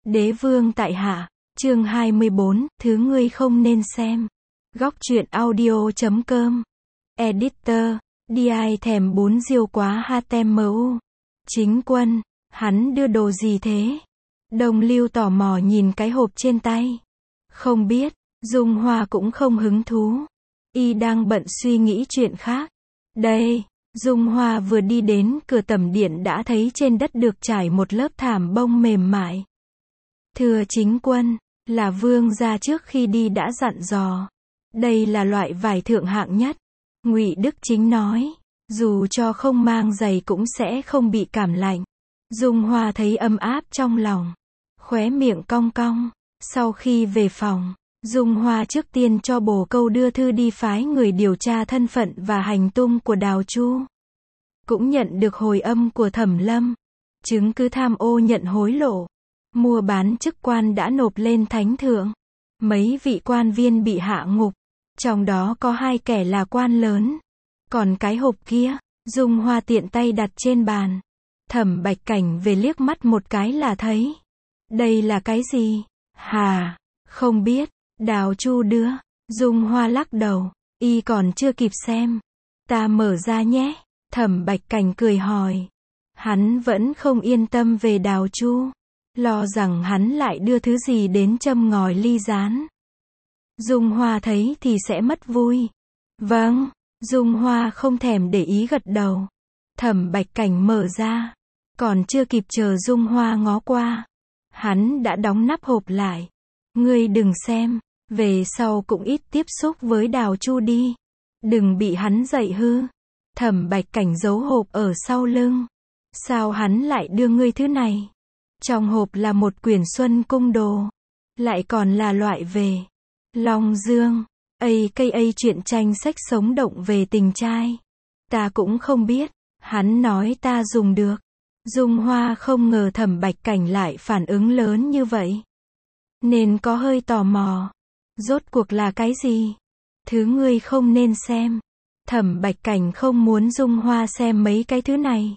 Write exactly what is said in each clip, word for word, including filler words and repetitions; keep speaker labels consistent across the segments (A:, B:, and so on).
A: Đế vương tại hạ, chương hai mươi bốn, thứ ngươi không nên xem. Góc truyện audio.com. Editor, đi ai thèm bún riêu quá hát em u. Chính quân, hắn đưa đồ gì thế? Đồng Lưu tò mò nhìn cái hộp trên tay. Không biết, Dung Hoa cũng không hứng thú. Y đang bận suy nghĩ chuyện khác. Đây, Dung Hoa vừa đi đến cửa tẩm điện đã thấy trên đất được trải một lớp thảm bông mềm mại. Thưa chính quân, là vương gia trước khi đi đã dặn dò. Đây là loại vải thượng hạng nhất. Ngụy Đức Chính nói, dù cho không mang giày cũng sẽ không bị cảm lạnh. Dung Hoa thấy ấm áp trong lòng. Khóe miệng cong cong. Sau khi về phòng, Dung Hoa trước tiên cho bồ câu đưa thư đi phái người điều tra thân phận và hành tung của Đào Chu. Cũng nhận được hồi âm của Thẩm Lâm. Chứng cứ tham ô nhận hối lộ, mua bán chức quan đã nộp lên thánh thượng. Mấy vị quan viên bị hạ ngục, trong đó có hai kẻ là quan lớn. Còn cái hộp kia, Dung Hoa tiện tay đặt trên bàn. Thẩm Bạch Cảnh về liếc mắt một cái là thấy. Đây là cái gì? Hà, không biết. Đào Chu đưa. Dung Hoa lắc đầu, y còn chưa kịp xem. Ta mở ra nhé. Thẩm Bạch Cảnh cười hỏi. Hắn vẫn không yên tâm về Đào Chu, lo rằng hắn lại đưa thứ gì đến châm ngòi ly gián. Dung Hoa thấy thì sẽ mất vui. Vâng. Dung Hoa không thèm để ý gật đầu. Thẩm Bạch Cảnh mở ra. Còn chưa kịp chờ Dung Hoa ngó qua, hắn đã đóng nắp hộp lại. Ngươi đừng xem, về sau cũng ít tiếp xúc với Đào Chu đi. Đừng bị hắn dạy hư. Thẩm Bạch Cảnh giấu hộp ở sau lưng. Sao hắn lại đưa ngươi thứ này? Trong hộp là một quyển Xuân Cung Đồ. Lại còn là loại về Long Dương, a ca a truyện tranh sách sống động về tình trai. Ta cũng không biết. Hắn nói ta dùng được. Dung Hoa không ngờ Thẩm Bạch Cảnh lại phản ứng lớn như vậy, nên có hơi tò mò. Rốt cuộc là cái gì? Thứ ngươi không nên xem. Thẩm Bạch Cảnh không muốn Dung Hoa xem mấy cái thứ này.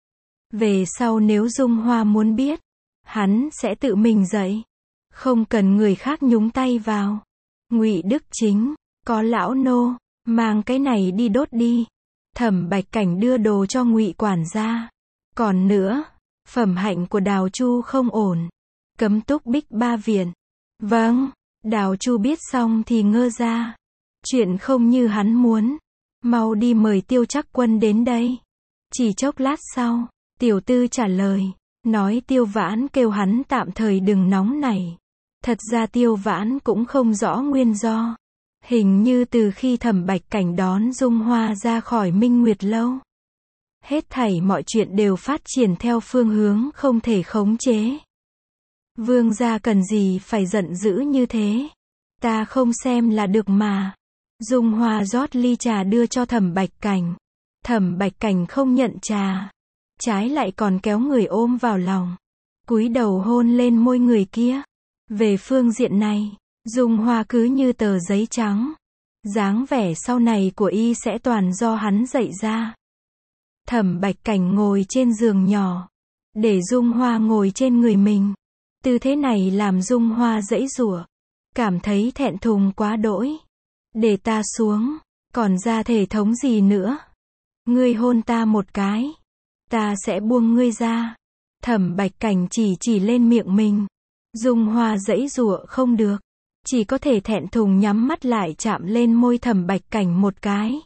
A: Về sau nếu Dung Hoa muốn biết, hắn sẽ tự mình dạy, không cần người khác nhúng tay vào. Ngụy Đức Chính, có lão nô, mang cái này đi đốt đi. Thẩm Bạch Cảnh đưa đồ cho Ngụy quản gia. Còn nữa, phẩm hạnh của Đào Chu không ổn. Cấm túc Bích Ba viện. Vâng. Đào Chu biết xong thì ngơ ra. Chuyện không như hắn muốn. Mau đi mời Tiêu Trắc Quân đến đây. Chỉ chốc lát sau, tiểu tư trả lời, nói Tiêu Vãn kêu hắn tạm thời đừng nóng nảy. Thật ra Tiêu Vãn cũng không rõ nguyên do. Hình như từ khi Thẩm Bạch Cảnh đón Dung Hoa ra khỏi Minh Nguyệt Lâu, hết thảy mọi chuyện đều phát triển theo phương hướng không thể khống chế. Vương gia cần gì phải giận dữ như thế? Ta không xem là được mà. Dung Hoa rót ly trà đưa cho Thẩm Bạch Cảnh. Thẩm Bạch Cảnh không nhận trà, trái lại còn kéo người ôm vào lòng, cúi đầu hôn lên môi người kia. Về phương diện này, Dung Hoa cứ như tờ giấy trắng. Dáng vẻ sau này của y sẽ toàn do hắn dạy ra. Thẩm Bạch Cảnh ngồi trên giường nhỏ, để Dung Hoa ngồi trên người mình. Tư thế này làm Dung Hoa giãy giụa, cảm thấy thẹn thùng quá đỗi. Để ta xuống, còn ra thể thống gì nữa? Ngươi hôn ta một cái, ta sẽ buông ngươi ra. Thẩm Bạch Cảnh chỉ chỉ lên miệng mình. Dung Hoa giãy giụa không được, chỉ có thể thẹn thùng nhắm mắt lại chạm lên môi Thẩm Bạch Cảnh một cái.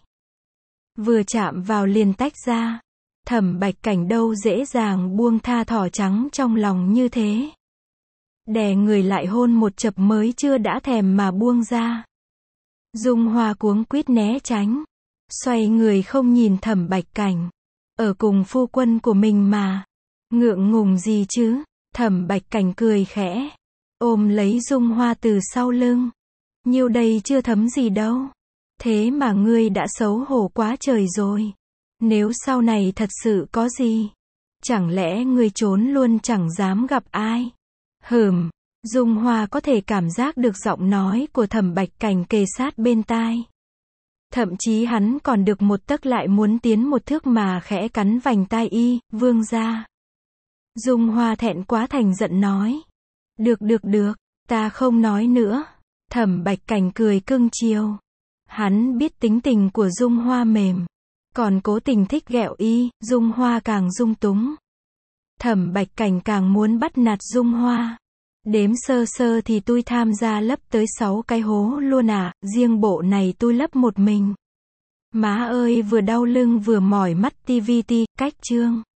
A: Vừa chạm vào liền tách ra. Thẩm Bạch Cảnh đâu dễ dàng buông tha thỏ trắng trong lòng như thế. Đè người lại hôn một chập mới chưa đã thèm mà buông ra. Dung Hoa cuống quýt né tránh, xoay người không nhìn Thẩm Bạch Cảnh. Ở cùng phu quân của mình mà, ngượng ngùng gì chứ? Thẩm Bạch Cảnh cười khẽ, ôm lấy Dung Hoa từ sau lưng. Nhiêu đây chưa thấm gì đâu. Thế mà ngươi đã xấu hổ quá trời rồi. Nếu sau này thật sự có gì, chẳng lẽ ngươi trốn luôn chẳng dám gặp ai? Hừm. Dung Hoa có thể cảm giác được giọng nói của Thẩm Bạch Cảnh kề sát bên tai. Thậm chí hắn còn được một tấc lại muốn tiến một thước mà khẽ cắn vành tai y. Vương gia. Dung Hoa thẹn quá thành giận nói. Được được được, ta không nói nữa. Thẩm Bạch Cảnh cười cưng chiều. Hắn biết tính tình của Dung Hoa mềm, còn cố tình thích ghẹo y, Dung Hoa càng dung túng. Thẩm Bạch Cảnh càng muốn bắt nạt Dung Hoa. Đếm sơ sơ thì tôi tham gia lấp tới sáu cái hố luôn à, riêng bộ này tôi lấp một mình. Má ơi vừa đau lưng vừa mỏi mắt ti vi ti, cách chương.